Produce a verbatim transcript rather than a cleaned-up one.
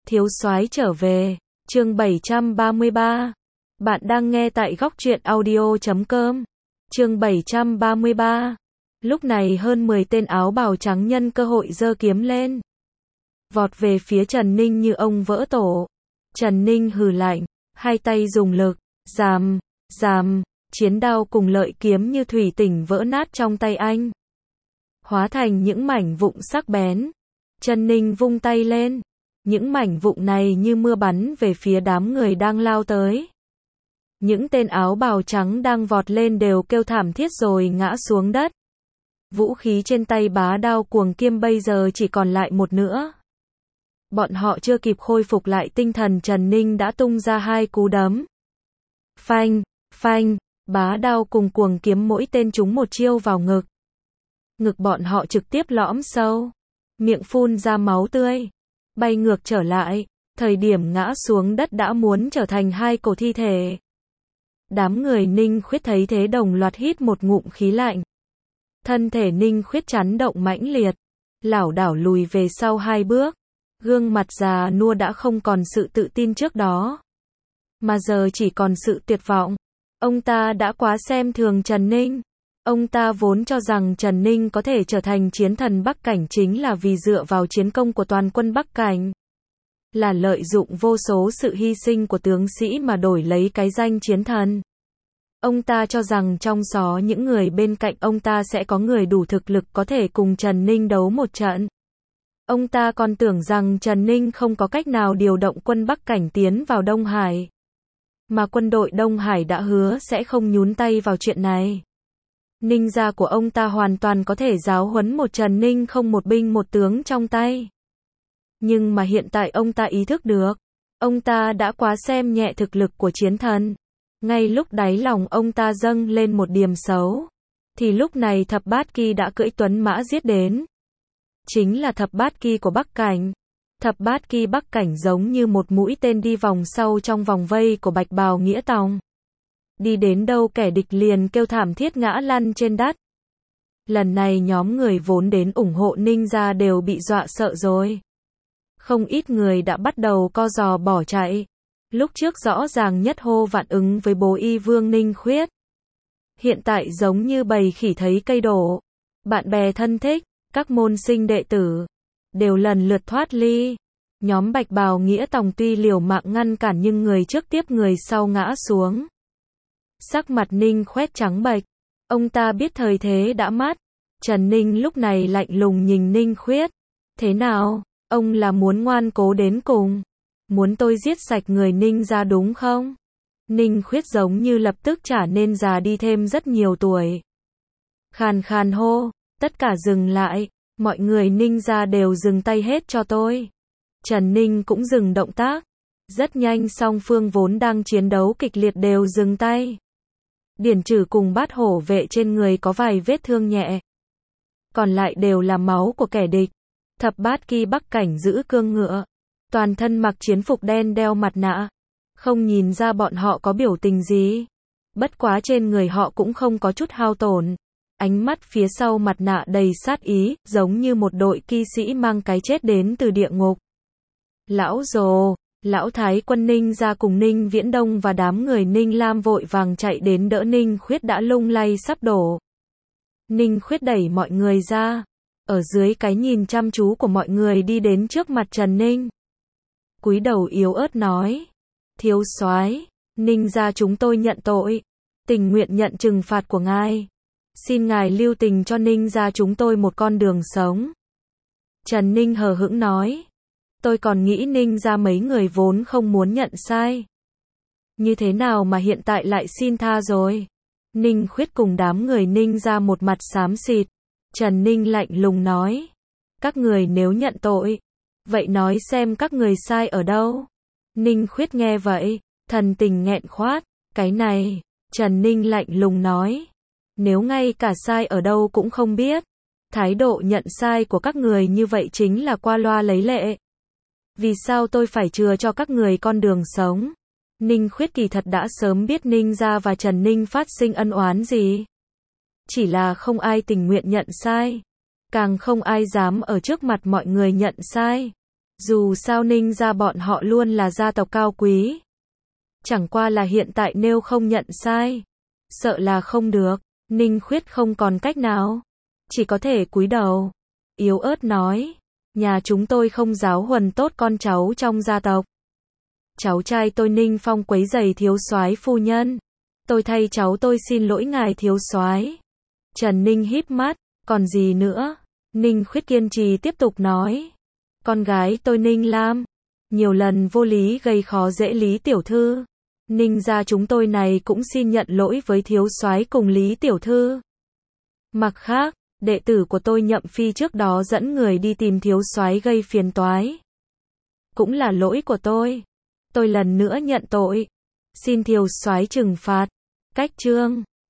Thiếu soái trở về, chương bảy trăm ba mươi ba. Bạn đang nghe tại góc truyện audio chấm com. Chương bảy trăm ba mươi ba. Lúc này hơn mười tên áo bào trắng nhân cơ hội giơ kiếm lên, vọt về phía Trần Ninh như ông vỡ tổ. Trần Ninh hừ lạnh, hai tay dùng lực, ràm, ràm, chiến đao cùng lợi kiếm như thủy tinh vỡ nát trong tay anh, hóa thành những mảnh vụn sắc bén. Trần Ninh vung tay lên, những mảnh vụn này như mưa bắn về phía đám người đang lao tới. Những tên áo bào trắng đang vọt lên đều kêu thảm thiết rồi ngã xuống đất. Vũ khí trên tay bá đao cuồng kiêm bây giờ chỉ còn lại một nữa. Bọn họ chưa kịp khôi phục lại tinh thần, Trần Ninh đã tung ra hai cú đấm. Phanh, phanh, bá đao cùng cuồng kiếm mỗi tên trúng một chiêu vào ngực. Ngực bọn họ trực tiếp lõm sâu, miệng phun ra máu tươi, bay ngược trở lại, thời điểm ngã xuống đất đã muốn trở thành hai cổ thi thể. Đám người Ninh Khuyết thấy thế đồng loạt hít một ngụm khí lạnh. Thân thể Ninh Khuyết chấn động mãnh liệt, lảo đảo lùi về sau hai bước. Gương mặt già nua đã không còn sự tự tin trước đó, mà giờ chỉ còn sự tuyệt vọng. Ông ta đã quá xem thường Trần Ninh. Ông ta vốn cho rằng Trần Ninh có thể trở thành chiến thần Bắc Cảnh chính là vì dựa vào chiến công của toàn quân Bắc Cảnh, là lợi dụng vô số sự hy sinh của tướng sĩ mà đổi lấy cái danh chiến thần. Ông ta cho rằng trong số những người bên cạnh ông ta sẽ có người đủ thực lực có thể cùng Trần Ninh đấu một trận. Ông ta còn tưởng rằng Trần Ninh không có cách nào điều động quân Bắc Cảnh tiến vào Đông Hải, mà quân đội Đông Hải đã hứa sẽ không nhúng tay vào chuyện này. Ninh gia của ông ta hoàn toàn có thể giáo huấn một Trần Ninh không một binh một tướng trong tay. Nhưng mà hiện tại ông ta ý thức được, ông ta đã quá xem nhẹ thực lực của chiến thần. Ngay lúc đáy lòng ông ta dâng lên một điềm xấu, thì lúc này Thập Bát Kỳ đã cưỡi tuấn mã giết đến. Chính là Thập Bát Kỳ của Bắc Cảnh. Thập Bát Kỳ Bắc Cảnh giống như một mũi tên đi vòng sau trong vòng vây của Bạch Bào Nghĩa Tòng. Đi đến đâu kẻ địch liền kêu thảm thiết ngã lăn trên đất. Lần này nhóm người vốn đến ủng hộ Ninh gia đều bị dọa sợ rồi. Không ít người đã bắt đầu co giò bỏ chạy. Lúc trước rõ ràng nhất hô vạn ứng với bố y vương Ninh Khuyết, hiện tại giống như bầy khỉ thấy cây đổ. Bạn bè thân thích, các môn sinh đệ tử đều lần lượt thoát ly. Nhóm Bạch Bào Nghĩa Tòng tuy liều mạng ngăn cản nhưng người trước tiếp người sau ngã xuống. Sắc mặt Ninh Khuyết trắng bệch, ông ta biết thời thế đã mất. Trần Ninh lúc này lạnh lùng nhìn Ninh Khuyết. Thế nào, ông là muốn ngoan cố đến cùng? Muốn tôi giết sạch người Ninh gia đúng không? Ninh Khuyết giống như lập tức trở nên già đi thêm rất nhiều tuổi. Khàn khàn hô, tất cả dừng lại, mọi người Ninh gia đều dừng tay hết cho tôi. Trần Ninh cũng dừng động tác. Rất nhanh song phương vốn đang chiến đấu kịch liệt đều dừng tay. Điển Trừ cùng Bát Hổ vệ trên người có vài vết thương nhẹ, còn lại đều là máu của kẻ địch. Thập Bát Kỳ Bắc Cảnh giữ cương ngựa, toàn thân mặc chiến phục đen đeo mặt nạ, không nhìn ra bọn họ có biểu tình gì. Bất quá trên người họ cũng không có chút hao tổn. Ánh mắt phía sau mặt nạ đầy sát ý, giống như một đội kỵ sĩ mang cái chết đến từ địa ngục. Lão Dồ, Lão Thái quân Ninh gia cùng Ninh Viễn Đông và đám người Ninh Lam vội vàng chạy đến đỡ Ninh Khuyết đã lung lay sắp đổ. Ninh Khuyết đẩy mọi người ra, ở dưới cái nhìn chăm chú của mọi người đi đến trước mặt Trần Ninh. Cúi đầu yếu ớt nói, thiếu soái, Ninh gia chúng tôi nhận tội, tình nguyện nhận trừng phạt của ngài. Xin ngài lưu tình cho Ninh gia chúng tôi một con đường sống. Trần Ninh hờ hững nói, tôi còn nghĩ Ninh gia mấy người vốn không muốn nhận sai. Như thế nào mà hiện tại lại xin tha rồi? Ninh Khuyết cùng đám người Ninh gia một mặt xám xịt. Trần Ninh lạnh lùng nói, các người nếu nhận tội, vậy nói xem các người sai ở đâu? Ninh Khuyết nghe vậy, thần tình nghẹn khoát, cái này, Trần Ninh lạnh lùng nói, nếu ngay cả sai ở đâu cũng không biết, thái độ nhận sai của các người như vậy chính là qua loa lấy lệ. Vì sao tôi phải chừa cho các người con đường sống? Ninh Khuyết kỳ thật đã sớm biết Ninh gia và Trần Ninh phát sinh ân oán gì. Chỉ là không ai tình nguyện nhận sai, càng không ai dám ở trước mặt mọi người nhận sai. Dù sao Ninh gia bọn họ luôn là gia tộc cao quý. Chẳng qua là hiện tại nếu không nhận sai, sợ là không được. Ninh Khuyết không còn cách nào, chỉ có thể cúi đầu, yếu ớt nói, nhà chúng tôi không giáo huấn tốt con cháu trong gia tộc. Cháu trai tôi Ninh Phong quấy rầy thiếu soái phu nhân, tôi thay cháu tôi xin lỗi ngài thiếu soái. Trần Ninh híp mắt, còn gì nữa? Ninh Khuyết kiên trì tiếp tục nói, con gái tôi Ninh Lam nhiều lần vô lý gây khó dễ Lý tiểu thư. Ninh gia chúng tôi này cũng xin nhận lỗi với thiếu soái cùng Lý tiểu thư. Mặt khác, đệ tử của tôi Nhậm Phi trước đó dẫn người đi tìm thiếu soái gây phiền toái, cũng là lỗi của tôi. Tôi lần nữa nhận tội, xin thiếu soái trừng phạt. Cách chương